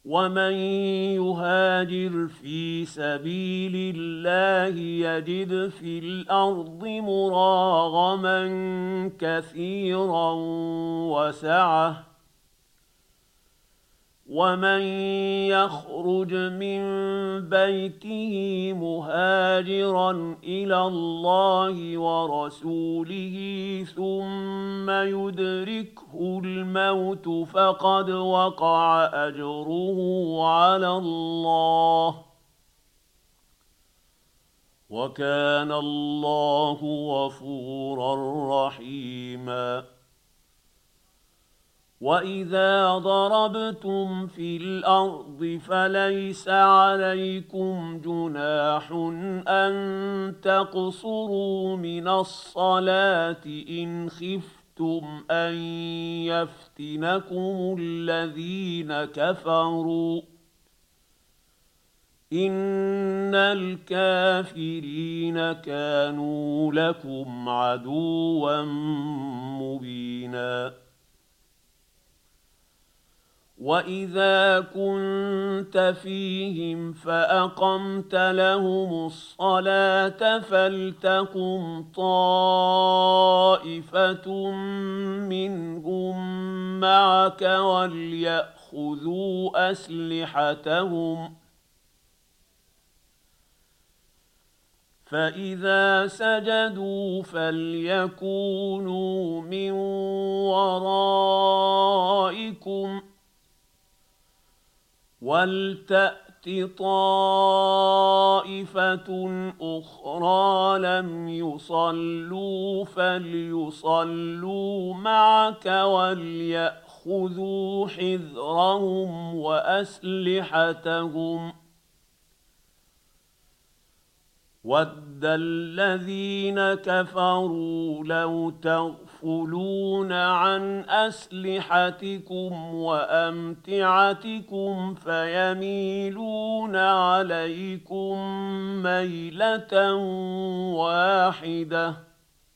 ومن يهاجر في سبيل الله يجد في الارض مراغما كثيرا وسعه، ومن يخرج من بيته مهاجرا الى الله ورسوله ثم يدركه الموت فقد وقع اجره على الله، وكان الله غفورا رحيما. وإذا ضربتم في الأرض فليس عليكم جناح أن تقصروا من الصلاة إن خفتم أن يفتنكم الذين كفروا، إن الكافرين كانوا لكم عدوا مبينا. وإذا كنت فيهم فأقمت لهم الصلاة فلتقم طائفة منهم معك وليأخذوا أسلحتهم، فإذا سجدوا فليكونوا من ورائكم ولتأت طائفة أخرى لم يصلوا فليصلوا معك وليأخذوا حذرهم وأسلحتهم. وَدَّ الَّذِينَ كَفَرُوا لَوْ تَغْفُلُونَ عَنْ أَسْلِحَتِكُمْ وَأَمْتِعَتِكُمْ فَيَمِيلُونَ عَلَيْكُمْ مَيْلَةً وَاحِدَةً.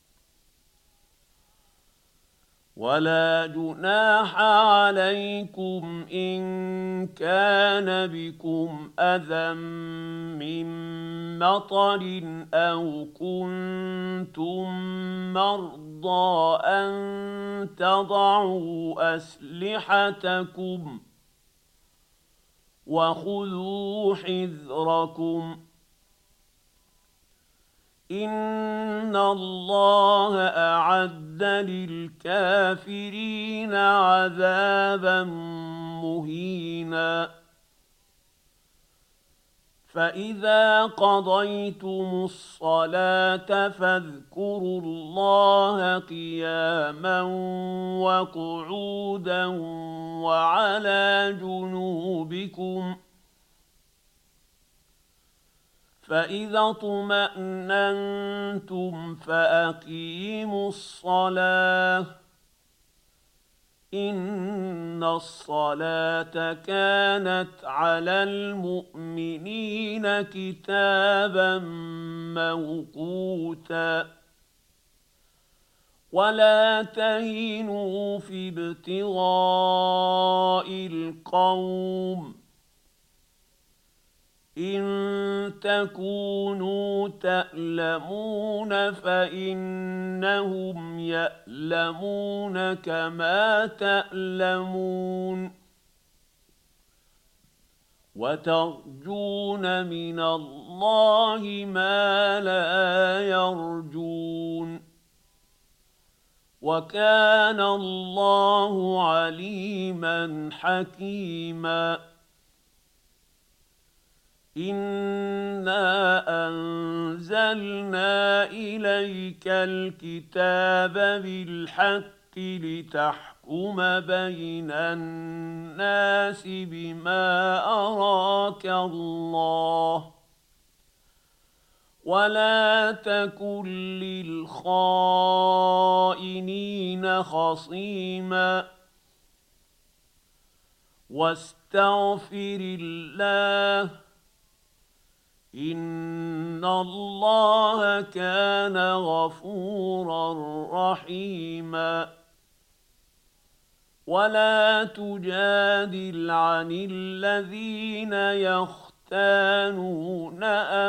ولا جناح عليكم إن كان بكم أذى من مطر أو كنتم مرضى أن تضعوا أسلحتكم وخذوا حذركم، إن الله أعد للكافرين عذابا مهينا. فإذا قضيتم الصلاة فاذكروا الله قياما وقعودا وعلى جنوبكم، فإذا اطمأننتم فأقيموا الصلاة، إن الصلاة كانت على المؤمنين كتابا موقوتا. ولا تهنوا في ابتغاء القوم إن تكونوا تألمون فإنهم يألمون كما تألمون، وترجون من الله ما لا يرجون، وكان الله عليما حكيما. إنا أنزلنا إليك الكتاب بالحق لتحكم بين الناس بما أراك الله، ولا تكن للخائنين خصيما، واستغفر الله إن الله كان غفورا رحيما. ولا تجادل عن الذين يختانون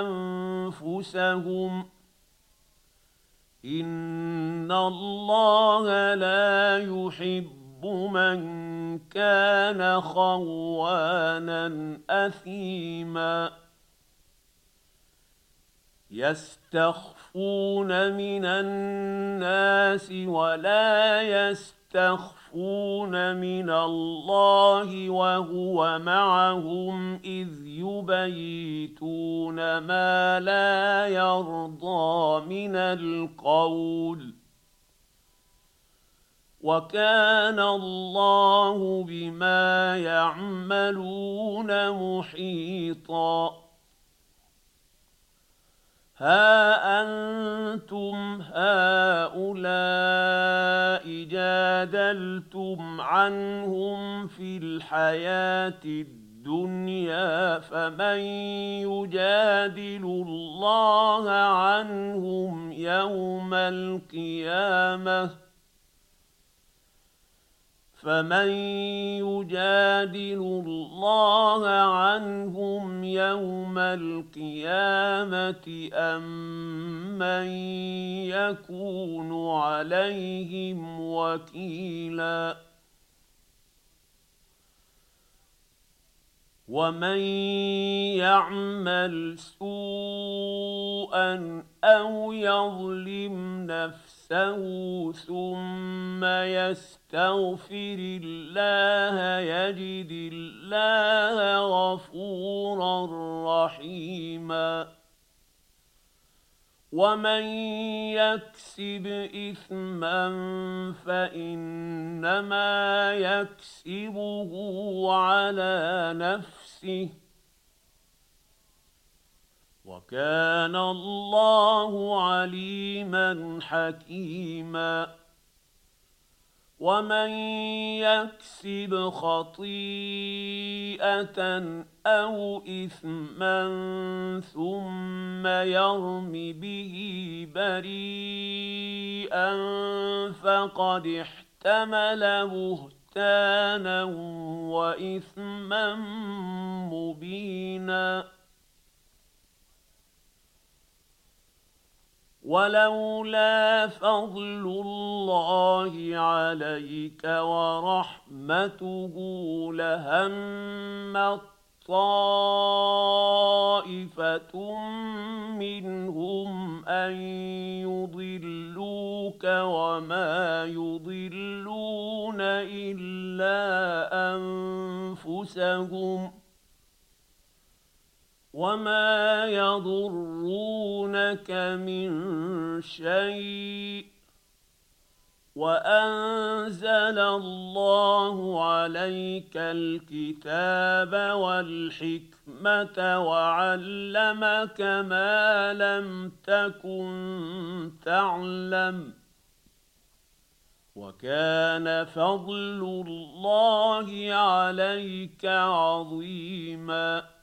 أنفسهم إن الله لا يحب من كان خوانا أثيما يستخفون من الناس ولا يستخفون من الله وهو معهم إذ يبيتون ما لا يرضى من القول وكان الله بما يعملون محيطا ها أنتم هؤلاء جادلتم عنهم في الحياة الدنيا فمن يجادل الله عنهم يوم القيامة فمن يجادل الله عنهم يوم القيامة أم من يكون عليهم وكيلا ومن يعمل سوءا أو يظلم نفسه ثم يستغفر الله يجد الله غفورا رحيما ومن يكسب إثما فإنما يكسبه على نفسه وكان الله عليما حكيما ومن يكسب خطيئة أو إثما ثم يرم به بريئا فقد احتمل بهتانا وإثما مبينا ولولا فضل الله عليك ورحمته لهم طائفة منهم أن يضلوك وما يضلون إلا أنفسهم وما يضرونك من شيء وأنزل الله عليك الكتاب والحكمة وعلمك ما لم تكن تعلم وكان فضل الله عليك عظيما